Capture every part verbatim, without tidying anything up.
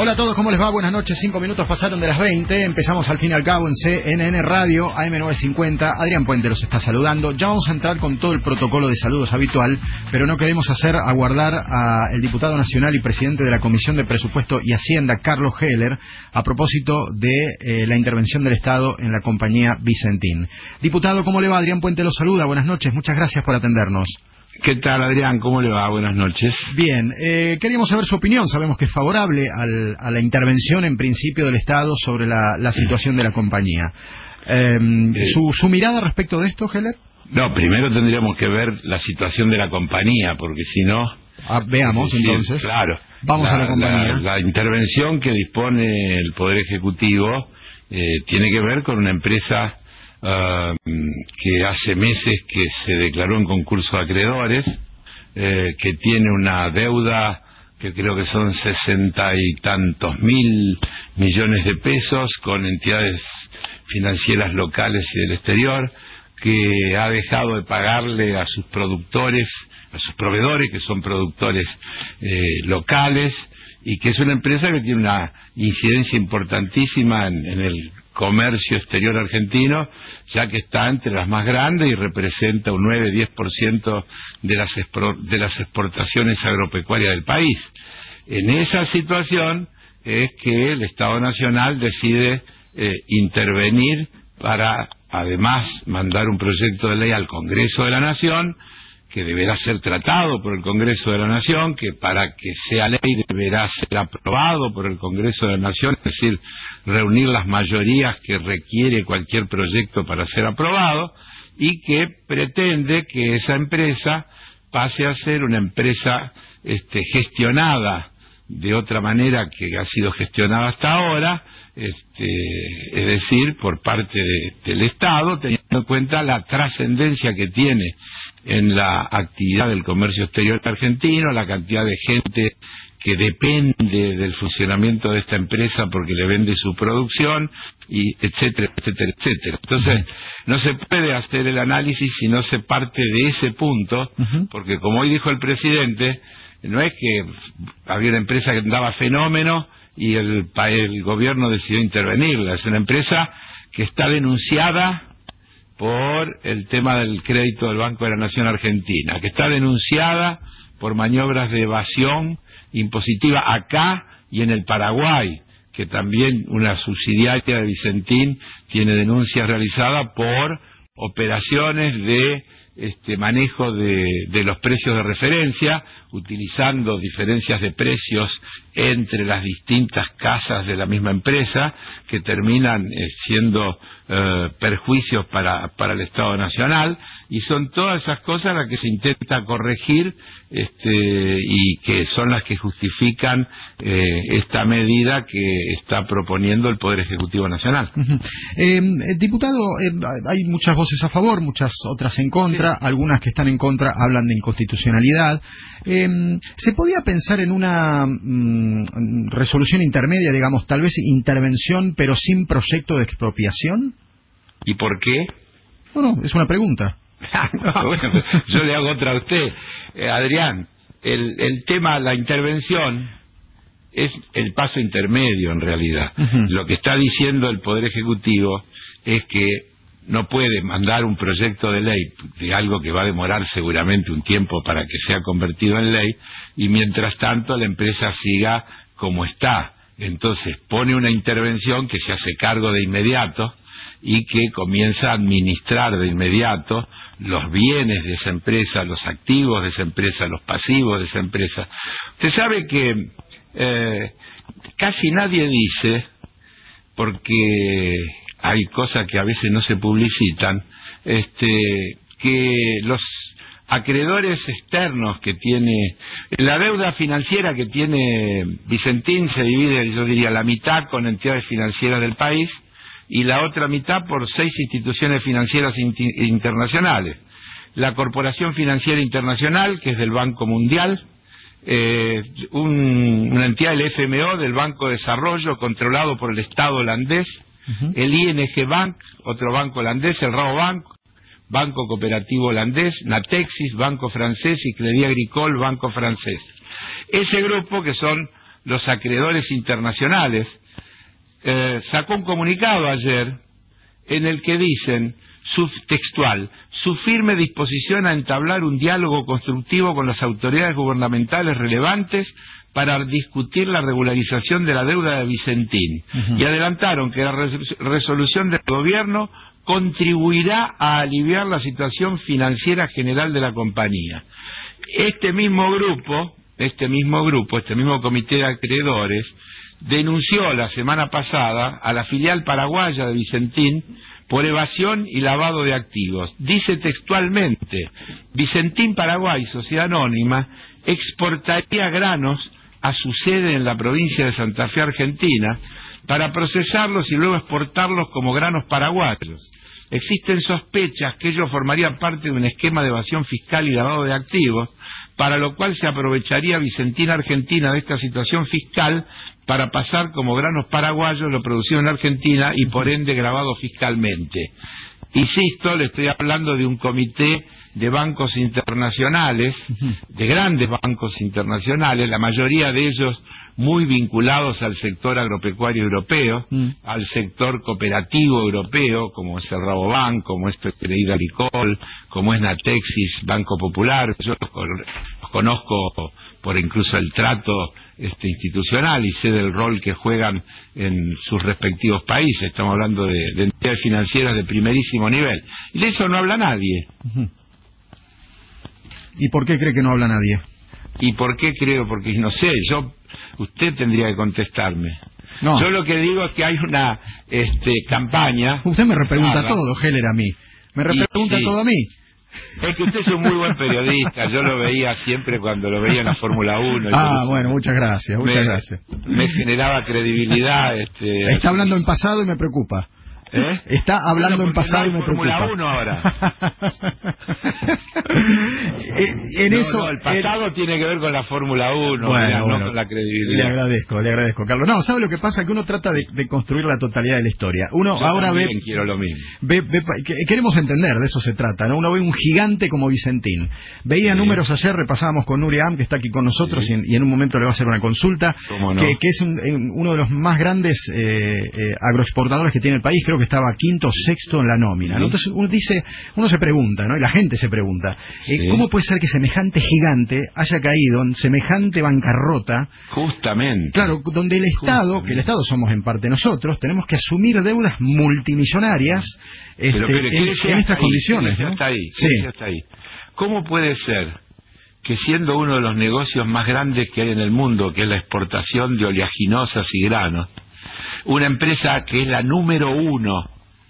Hola a todos, ¿cómo les va? Buenas noches, cinco minutos pasaron de las veinte, empezamos al fin y al cabo en C N N Radio, A M novecientos cincuenta, Adrián Puente los está saludando. Ya vamos a entrar con todo el protocolo de saludos habitual, pero no queremos hacer aguardar al diputado nacional y presidente de la Comisión de Presupuesto y Hacienda, Carlos Heller, a propósito de eh, la intervención del Estado en la compañía Vicentín. Diputado, ¿cómo le va? Adrián Puente los saluda, buenas noches, muchas gracias por atendernos. ¿Qué tal, Adrián? ¿Cómo le va? Buenas noches. Bien, eh, queríamos saber su opinión. Sabemos que es favorable al, a la intervención en principio del Estado sobre la, la situación de la compañía. Eh, eh, ¿su, ¿Su mirada respecto de esto, Heller? No, primero tendríamos que ver la situación de la compañía, porque si no... Ah, veamos, decir, entonces. Claro. Vamos la, a la compañía. La, la intervención que dispone el Poder Ejecutivo eh, tiene que ver con una empresa... Uh, que hace meses que se declaró en concurso de acreedores, eh, que tiene una deuda que creo que son sesenta y tantos mil millones de pesos con entidades financieras locales y del exterior, que ha dejado de pagarle a sus productores, a sus proveedores, que son productores eh, locales, y que es una empresa que tiene una incidencia importantísima en, en el comercio exterior argentino, ya que está entre las más grandes y representa un nueve a diez por ciento de las, de las exportaciones agropecuarias del país. En esa situación es que el Estado Nacional decide eh, intervenir para, además, mandar un proyecto de ley al Congreso de la Nación, que deberá ser tratado por el Congreso de la Nación, que para que sea ley deberá ser aprobado por el Congreso de la Nación, es decir, reunir las mayorías que requiere cualquier proyecto para ser aprobado, y que pretende que esa empresa pase a ser una empresa este, gestionada de otra manera que ha sido gestionada hasta ahora, este, es decir, por parte de, del Estado, teniendo en cuenta la trascendencia que tiene en la actividad del comercio exterior argentino, la cantidad de gente que depende del funcionamiento de esta empresa porque le vende su producción, y etcétera, etcétera, etcétera. Entonces, no se puede hacer el análisis si no se parte de ese punto, porque como hoy dijo el presidente, no es que había una empresa que andaba fenómeno y el, el gobierno decidió intervenirla, es una empresa que está denunciada por el tema del crédito del Banco de la Nación Argentina, que está denunciada por maniobras de evasión impositiva acá y en el Paraguay, que también una subsidiaria de Vicentín tiene denuncias realizadas por operaciones de este manejo de, de los precios de referencia, utilizando diferencias de precios entre las distintas casas de la misma empresa, que terminan eh, siendo eh, perjuicios para, para el Estado Nacional, y son todas esas cosas las que se intenta corregir, este, y que son las que justifican eh, esta medida que está proponiendo el Poder Ejecutivo Nacional. Uh-huh. eh, diputado, eh, hay muchas voces a favor, muchas otras en contra, sí. Algunas que están en contra hablan de inconstitucionalidad. Eh, ¿Se podía pensar en una mm, resolución intermedia, digamos, tal vez intervención, pero sin proyecto de expropiación? ¿Y por qué? Bueno, es una pregunta. No, bueno, yo le hago otra a usted. Eh, Adrián, el, el tema, la intervención es el paso intermedio en realidad. Uh-huh. Lo que está diciendo el Poder Ejecutivo es que no puede mandar un proyecto de ley de algo que va a demorar seguramente un tiempo para que sea convertido en ley, y mientras tanto la empresa siga como está. Entonces pone una intervención que se hace cargo de inmediato y que comienza a administrar de inmediato los bienes de esa empresa, los activos de esa empresa, los pasivos de esa empresa. Usted sabe que eh, casi nadie dice, porque hay cosas que a veces no se publicitan, este, que los acreedores externos que tiene, la deuda financiera que tiene Vicentín se divide, yo diría, la mitad con entidades financieras del país y la otra mitad por seis instituciones financieras internacionales. La Corporación Financiera Internacional, que es del Banco Mundial, eh, un, una entidad del F M O, del Banco de Desarrollo, controlado por el Estado holandés, uh-huh. El I N G Bank, otro banco holandés, el Rabobank, Banco Cooperativo Holandés, Natexis, Banco Francés, y Crédit Agricole, Banco Francés. Ese grupo, que son los acreedores internacionales, eh, sacó un comunicado ayer en el que dicen, su, textual, su firme disposición a entablar un diálogo constructivo con las autoridades gubernamentales relevantes para discutir la regularización de la deuda de Vicentín. Uh-huh. Y adelantaron que la res- resolución del gobierno contribuirá a aliviar la situación financiera general de la compañía. Este mismo grupo, este mismo grupo, este mismo comité de acreedores, denunció la semana pasada a la filial paraguaya de Vicentín por evasión y lavado de activos. Dice textualmente, Vicentín Paraguay, sociedad anónima, exportaría granos a su sede en la provincia de Santa Fe, Argentina, para procesarlos y luego exportarlos como granos paraguayos. Existen sospechas que ello formaría parte de un esquema de evasión fiscal y lavado de activos, para lo cual se aprovecharía Vicentín Argentina de esta situación fiscal para pasar como granos paraguayos lo producido en Argentina y por ende grabado fiscalmente. Insisto, le estoy hablando de un comité de bancos internacionales, de grandes bancos internacionales, la mayoría de ellos muy vinculados al sector agropecuario europeo, mm. al sector cooperativo europeo, como es el Rabobank, como es Crédit Agricole, como es Natexis, Banco Popular. Yo los, los conozco por incluso el trato este, institucional y sé del rol que juegan en sus respectivos países. Estamos hablando de, de entidades financieras de primerísimo nivel. Y de eso no habla nadie. Uh-huh. ¿Y por qué cree que no habla nadie? ¿Y por qué creo? Porque no sé, yo... Usted tendría que contestarme. No. Yo lo que digo es que hay una este, campaña... Usted me repregunta nada. todo, Heller, a mí. Me repregunta sí. todo a mí. Es que usted es un muy buen periodista. Yo lo veía siempre cuando lo veía en la Fórmula uno. Ah, bueno, muchas gracias, muchas me, gracias. Me generaba credibilidad. Este, Está hablando en pasado y me preocupa. ¿Eh? Está hablando bueno, en pasado no y me Fórmula preocupa. uno ahora. en no, eso, no, el pasado en... tiene que ver con la Fórmula uno, bueno, no bueno, con la credibilidad. Le agradezco, le agradezco, Carlos. No, ¿sabe lo que pasa? Que uno trata de, de construir la totalidad de la historia. Uno Yo ahora ve, quiero lo mismo. Ve, ve, que, queremos entender, de eso se trata, ¿no? Uno ve un gigante como Vicentín. Veía sí. números ayer, repasábamos con Nuria Am, que está aquí con nosotros, sí. y, en, y en un momento le va a hacer una consulta, ¿Cómo no? que, que es un, uno de los más grandes eh, eh, agroexportadores que tiene el país. Creo que estaba quinto sexto en la nómina, ¿no? Entonces uno dice, uno se pregunta, ¿no? Y la gente se pregunta, eh, sí. ¿cómo puede ser que semejante gigante haya caído en semejante bancarrota? Justamente. Claro, donde el Estado, Justamente. que el Estado somos en parte nosotros, tenemos que asumir deudas multimillonarias este, pero, pero, en, en estas ahí, condiciones, ¿no? Está ahí, sí. está ahí. ¿Cómo puede ser que siendo uno de los negocios más grandes que hay en el mundo, que es la exportación de oleaginosas y granos, una empresa que es la número uno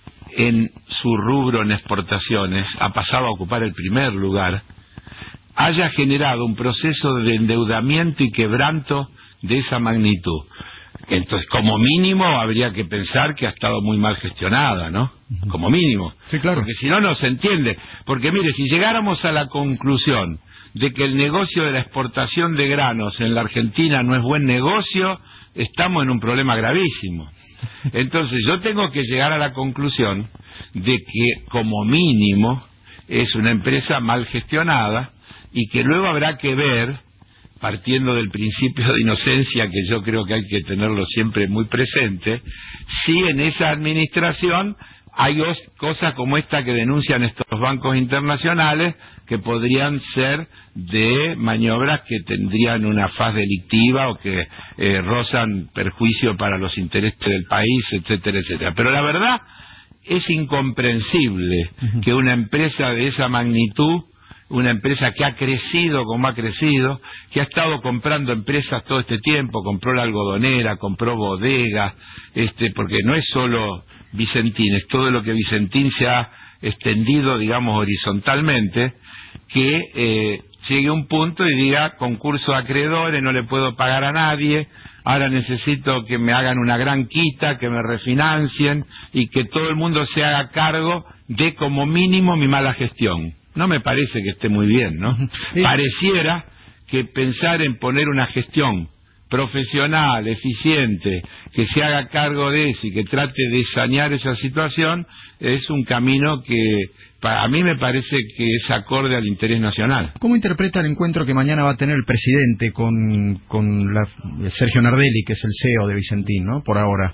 en su rubro en exportaciones, ha pasado a ocupar el primer lugar, haya generado un proceso de endeudamiento y quebranto de esa magnitud? Entonces, como mínimo, habría que pensar que ha estado muy mal gestionada, ¿no? Como mínimo. Sí, claro. Porque si no, no se entiende. Porque, mire, si llegáramos a la conclusión de que el negocio de la exportación de granos en la Argentina no es buen negocio, estamos en un problema gravísimo. Entonces yo tengo que llegar a la conclusión de que como mínimo es una empresa mal gestionada y que luego habrá que ver, partiendo del principio de inocencia que yo creo que hay que tenerlo siempre muy presente, si en esa administración hay cosas como esta que denuncian estos bancos internacionales que podrían ser de maniobras que tendrían una faz delictiva o que eh, rozan perjuicio para los intereses del país, etcétera, etcétera. Pero la verdad es incomprensible uh-huh. que una empresa de esa magnitud, una empresa que ha crecido como ha crecido, que ha estado comprando empresas todo este tiempo, compró la algodonera, compró bodegas, este, porque no es solo Vicentín, es todo lo que Vicentín se ha extendido, digamos, horizontalmente, que eh, llegue a un punto y diga, concurso de acreedores, no le puedo pagar a nadie, ahora necesito que me hagan una gran quita, que me refinancien y que todo el mundo se haga cargo de como mínimo mi mala gestión. No me parece que esté muy bien, ¿no? Sí. Pareciera que pensar en poner una gestión profesional, eficiente, que se haga cargo de eso y que trate de sanear esa situación, es un camino que a mí me parece que es acorde al interés nacional. ¿Cómo interpreta el encuentro que mañana va a tener el presidente con, con la, Sergio Nardelli, que es el C E O de Vicentín, ¿no? Por ahora.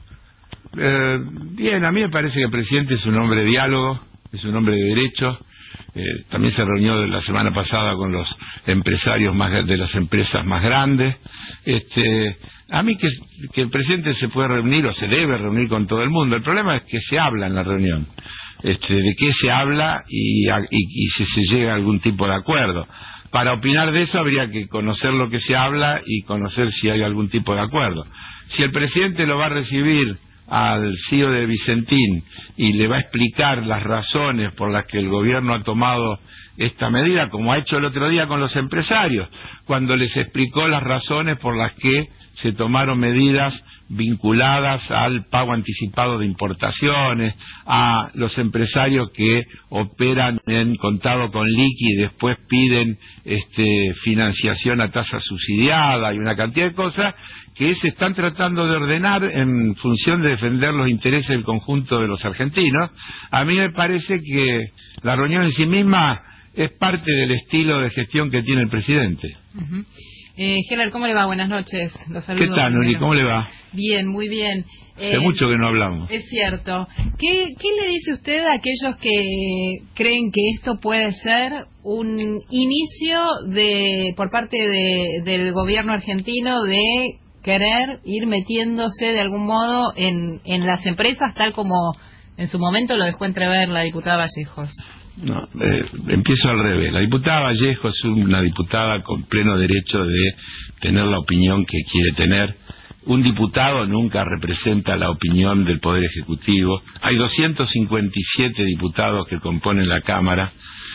Eh, bien, a mí me parece que el presidente es un hombre de diálogo, es un hombre de derechos. Eh, también se reunió la semana pasada con los empresarios más de las empresas más grandes. Este, a mí que, que el presidente se puede reunir o se debe reunir con todo el mundo. El problema es que se habla en la reunión. Este, de qué se habla y, y, y si se llega a algún tipo de acuerdo. Para opinar de eso habría que conocer lo que se habla y conocer si hay algún tipo de acuerdo. Si el presidente lo va a recibir al C E O de Vicentín y le va a explicar las razones por las que el gobierno ha tomado esta medida, como ha hecho el otro día con los empresarios, cuando les explicó las razones por las que se tomaron medidas vinculadas al pago anticipado de importaciones, a los empresarios que operan en contado con liqui y después piden este, financiación a tasa subsidiada y una cantidad de cosas que se están tratando de ordenar en función de defender los intereses del conjunto de los argentinos. A mí me parece que la reunión en sí misma es parte del estilo de gestión que tiene el presidente. Uh-huh. Eh, Heller, ¿cómo le va? Buenas noches. Los saludo. ¿Qué tal, Nuri? ¿Cómo le va? Bien, muy bien. Hace eh, mucho que no hablamos. Es cierto. ¿Qué, ¿Qué le dice usted a aquellos que creen que esto puede ser un inicio de por parte de, del gobierno argentino de querer ir metiéndose de algún modo en, en las empresas, tal como en su momento lo dejó entrever la diputada Vallejos? No, eh, empiezo al revés. La diputada Vallejo es una diputada con pleno derecho de tener la opinión que quiere tener. Un diputado nunca representa la opinión del Poder Ejecutivo. Hay doscientos cincuenta y siete diputados que componen la Cámara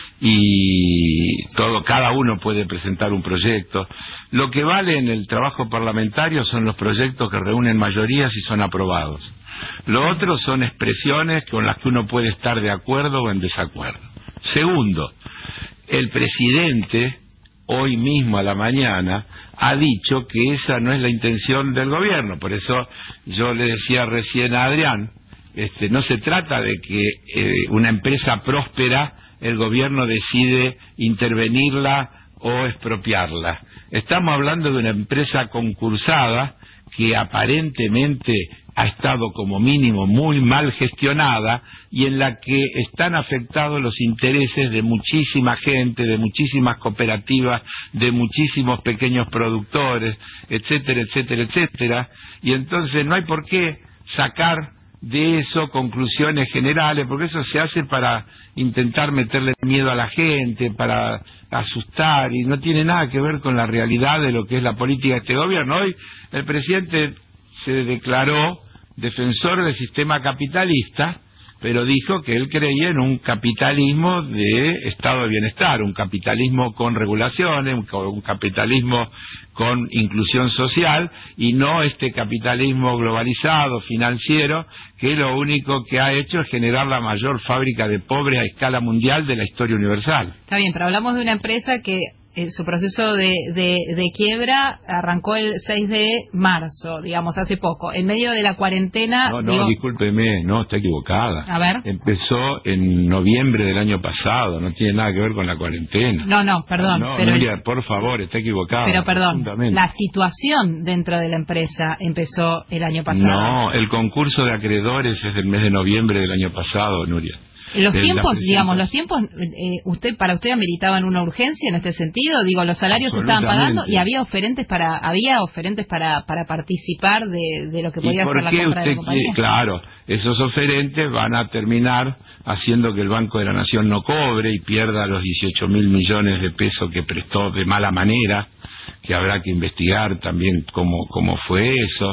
y todo, cada uno puede presentar un proyecto. Lo que vale en el trabajo parlamentario son los proyectos que reúnen mayorías y son aprobados. Lo otro son expresiones con las que uno puede estar de acuerdo o en desacuerdo. Segundo, el presidente, hoy mismo a la mañana, ha dicho que esa no es la intención del gobierno. Por eso yo le decía recién a Adrián, este, no se trata de que eh, una empresa próspera, el gobierno decide intervenirla o expropiarla. Estamos hablando de una empresa concursada que aparentemente ha estado como mínimo muy mal gestionada y en la que están afectados los intereses de muchísima gente, de muchísimas cooperativas, de muchísimos pequeños productores, etcétera, etcétera, etcétera. Y entonces no hay por qué sacar de eso conclusiones generales, porque eso se hace para intentar meterle miedo a la gente, para asustar, y no tiene nada que ver con la realidad de lo que es la política de este gobierno. Hoy el presidente se declaró defensor del sistema capitalista, pero dijo que él creía en un capitalismo de estado de bienestar, un capitalismo con regulaciones, un, un capitalismo con inclusión social, y no este capitalismo globalizado, financiero, que lo único que ha hecho es generar la mayor fábrica de pobres a escala mundial de la historia universal. Está bien, pero hablamos de una empresa que eh, su proceso de, de, de quiebra arrancó el seis de marzo, digamos, hace poco, en medio de la cuarentena. No, no, digo... discúlpeme, no, está equivocada. A ver. Empezó en noviembre del año pasado, no tiene nada que ver con la cuarentena. No, no, perdón. No, pero Nuria, por favor, está equivocada. Pero perdón, la situación dentro de la empresa empezó el año pasado. No, el concurso de acreedores es del mes de noviembre del año pasado, Nuria. Los tiempos, digamos, los tiempos, eh, usted para usted ameritaban una urgencia en este sentido. Digo, los salarios se estaban pagando y había oferentes para había oferentes para para participar de, de lo que podía ser la compra de la compañía. Claro, esos oferentes van a terminar haciendo que el Banco de la Nación no cobre y pierda los dieciocho mil millones de pesos que prestó de mala manera, que habrá que investigar también cómo cómo fue eso.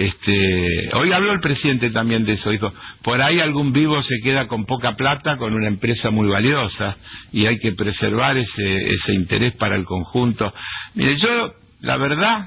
Este, hoy habló el presidente también de eso, dijo, por ahí algún vivo se queda con poca plata con una empresa muy valiosa y hay que preservar ese ese interés para el conjunto. Mire, yo, la verdad,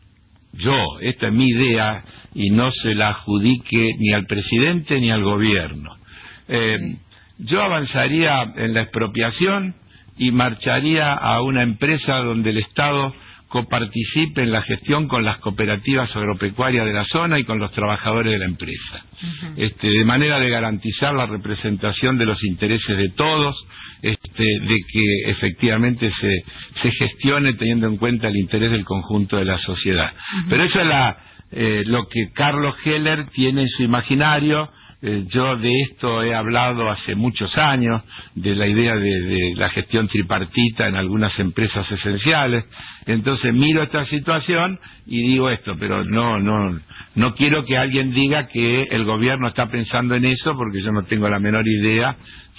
yo, esta es mi idea y no se la adjudique ni al presidente ni al gobierno. Eh, yo avanzaría en la expropiación y marcharía a una empresa donde el Estado coparticipe en la gestión con las cooperativas agropecuarias de la zona y con los trabajadores de la empresa, uh-huh. este, de manera de garantizar la representación de los intereses de todos, este, de que efectivamente se, se gestione teniendo en cuenta el interés del conjunto de la sociedad. Uh-huh. Pero eso es la, eh, lo que Carlos Heller tiene en su imaginario. Eh, yo de esto he hablado hace muchos años, de la idea de, de la gestión tripartita en algunas empresas esenciales. Entonces miro esta situación y digo esto, pero no, no, no quiero que alguien diga que el gobierno está pensando en eso, porque yo no tengo la menor idea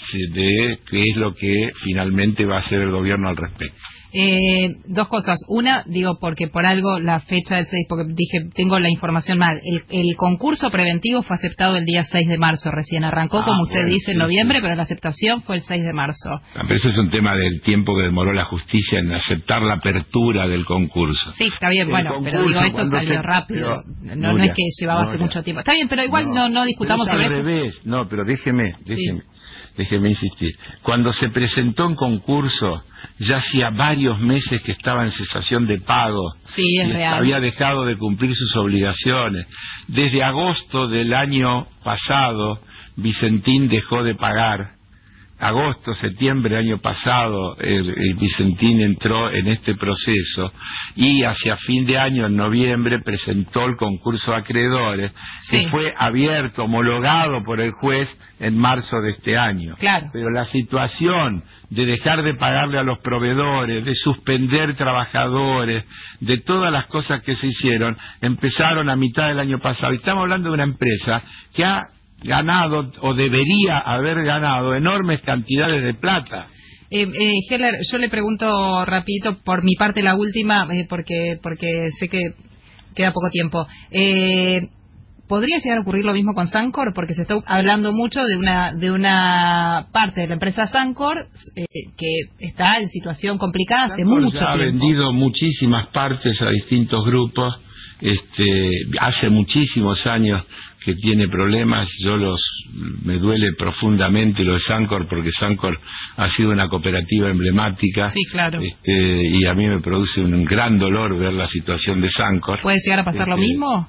de qué es lo que finalmente va a hacer el gobierno al respecto. Eh, dos cosas. Una, digo, porque por algo la fecha del seis, porque dije, tengo la información mal. El, el concurso preventivo fue aceptado el día seis de marzo, recién arrancó, ah, como usted bueno, dice, en noviembre, sí, sí. Pero la aceptación fue el seis de marzo. Pero eso es un tema del tiempo que demoró la justicia en aceptar la apertura del concurso. Sí, está bien, el bueno, pero digo, esto salió se... rápido. Pero, no, no es que llevaba no, hace no. mucho tiempo. Está bien, pero igual no, no, no discutamos pero es sobre al revés. esto. No, pero déjeme, déjeme. Sí. Déjeme insistir. Cuando se presentó en concurso, ya hacía varios meses que estaba en cesación de pago. Sí, es y real. Había dejado de cumplir sus obligaciones. Desde agosto del año pasado, Vicentín dejó de pagar. Agosto, septiembre del año pasado, el, el Vicentín entró en este proceso y hacia fin de año, en noviembre, presentó el concurso de acreedores, sí, que fue abierto, homologado por el juez en marzo de este año. Claro. Pero la situación de dejar de pagarle a los proveedores, de suspender trabajadores, de todas las cosas que se hicieron, empezaron a mitad del año pasado. Y estamos hablando de una empresa que ha ganado o debería haber ganado enormes cantidades de plata. Eh, eh, Heller, yo le pregunto rapidito, por mi parte la última, eh, porque porque sé que queda poco tiempo. Eh, ¿Podría llegar a ocurrir lo mismo con Sancor? Porque se está hablando mucho de una de una parte de la empresa Sancor eh, que está en situación complicada hace Sancor mucho ya tiempo. Ha vendido muchísimas partes a distintos grupos, este, hace muchísimos años que tiene problemas. Yo los me duele profundamente lo de Sancor, porque Sancor ha sido una cooperativa emblemática. Sí, claro. Este, y a mí me produce un gran dolor ver la situación de Sancor. ¿Puede llegar a pasar este, lo mismo?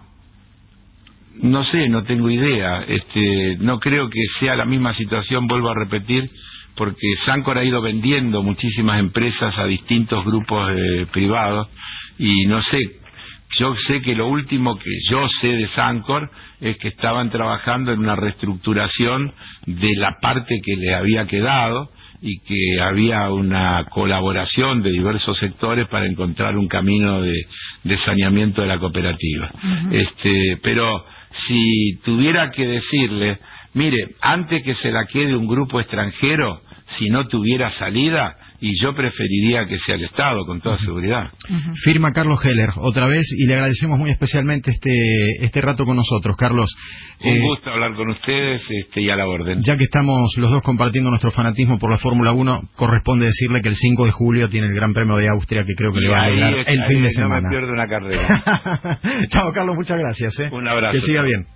No sé, no tengo idea. Este, no creo que sea la misma situación, vuelvo a repetir, porque Sancor ha ido vendiendo muchísimas empresas a distintos grupos eh, privados, y no sé. Yo sé que lo último que yo sé de Sancor es que estaban trabajando en una reestructuración de la parte que le había quedado y que había una colaboración de diversos sectores para encontrar un camino de, de saneamiento de la cooperativa. Uh-huh. Este, pero si tuviera que decirle, mire, antes que se la quede un grupo extranjero, si no tuviera salida, y yo preferiría que sea el Estado, con toda seguridad. Uh-huh. Firma Carlos Heller, otra vez, y le agradecemos muy especialmente este este rato con nosotros, Carlos. Un eh, gusto hablar con ustedes este, y a la orden. Ya que estamos los dos compartiendo nuestro fanatismo por la Fórmula uno, corresponde decirle que el cinco de julio tiene el Gran Premio de Austria, que creo que y le va a dar el fin de semana. No me pierdo una carrera. Chao, Carlos, muchas gracias. ¿eh? Un abrazo. Que siga bien.